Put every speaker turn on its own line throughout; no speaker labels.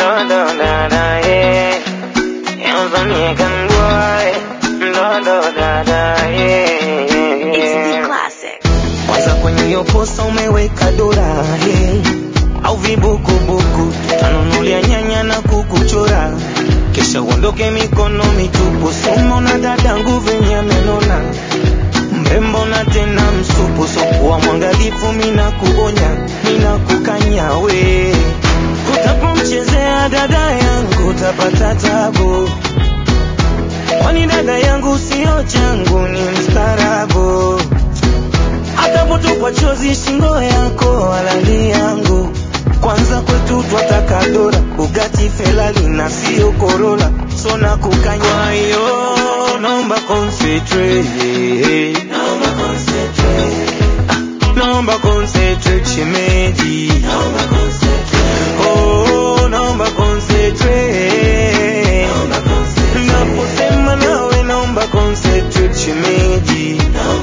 Kwanza kwenye hiyo posta umeweka dola au vibukubuku, tanunulia nyanya na kukuchora, kisha uondoke mikono mitupu. Somo na dadangu venye amenona, mrembo na tena msupu, so kuwa mwangalifu, mina kuonya, mina kukanya we. Utapomchezea dada yangu utapata tabu, kwani dada yangu sio changu, ni mstarabu. Atapotupwa chozi shingo yako halali yangu. Kwanza kwetu twataka dola, Bugatti Ferrari na sio Corolla, so na kukanya yo. Naomba concentrate, naomba concentrate shemeji, oh naomba concentrate, naposema nawe naomba concentrate shemeji.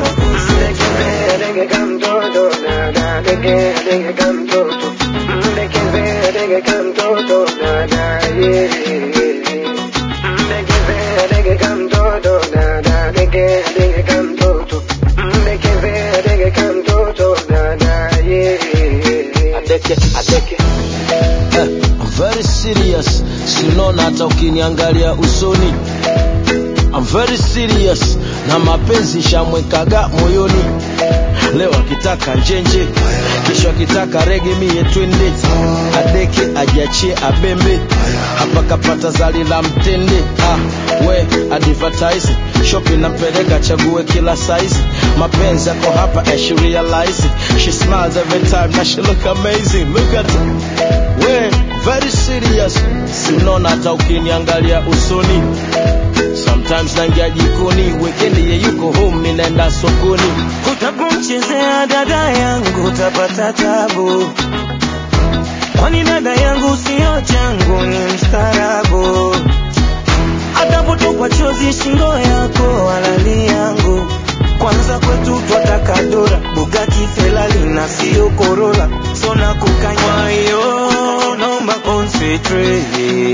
I'm very serious, sinona hata ukiniangalia usoni. I'm very serious, na mapenzi shamwekaga moyoni. Leo akitaka njenje, kesho akitaka rege, mie twende. Adeke ajiachie abembe, hapa kapata zali la mtende. We advertise, shopping nampeleka chague kila size. Mapenzi yako hapa and she realize it. She smiles every time, now she look amazing. Look at her, we very serious, sinona hata ukiniangalia usoni. Sometimes naingia jikoni, weekendi ye yuko home, ninaenda sokoni.
Utapomchezea dada yangu utapata tabu, kwani dada yangu sio changu, ni mstarabu. Atapotupwa chozi shingo yako halali yangu. Kwanza kwetu twataka dola, Bugatti Ferrari na sio Corolla, so na kukanya yo. Naomba concentrate,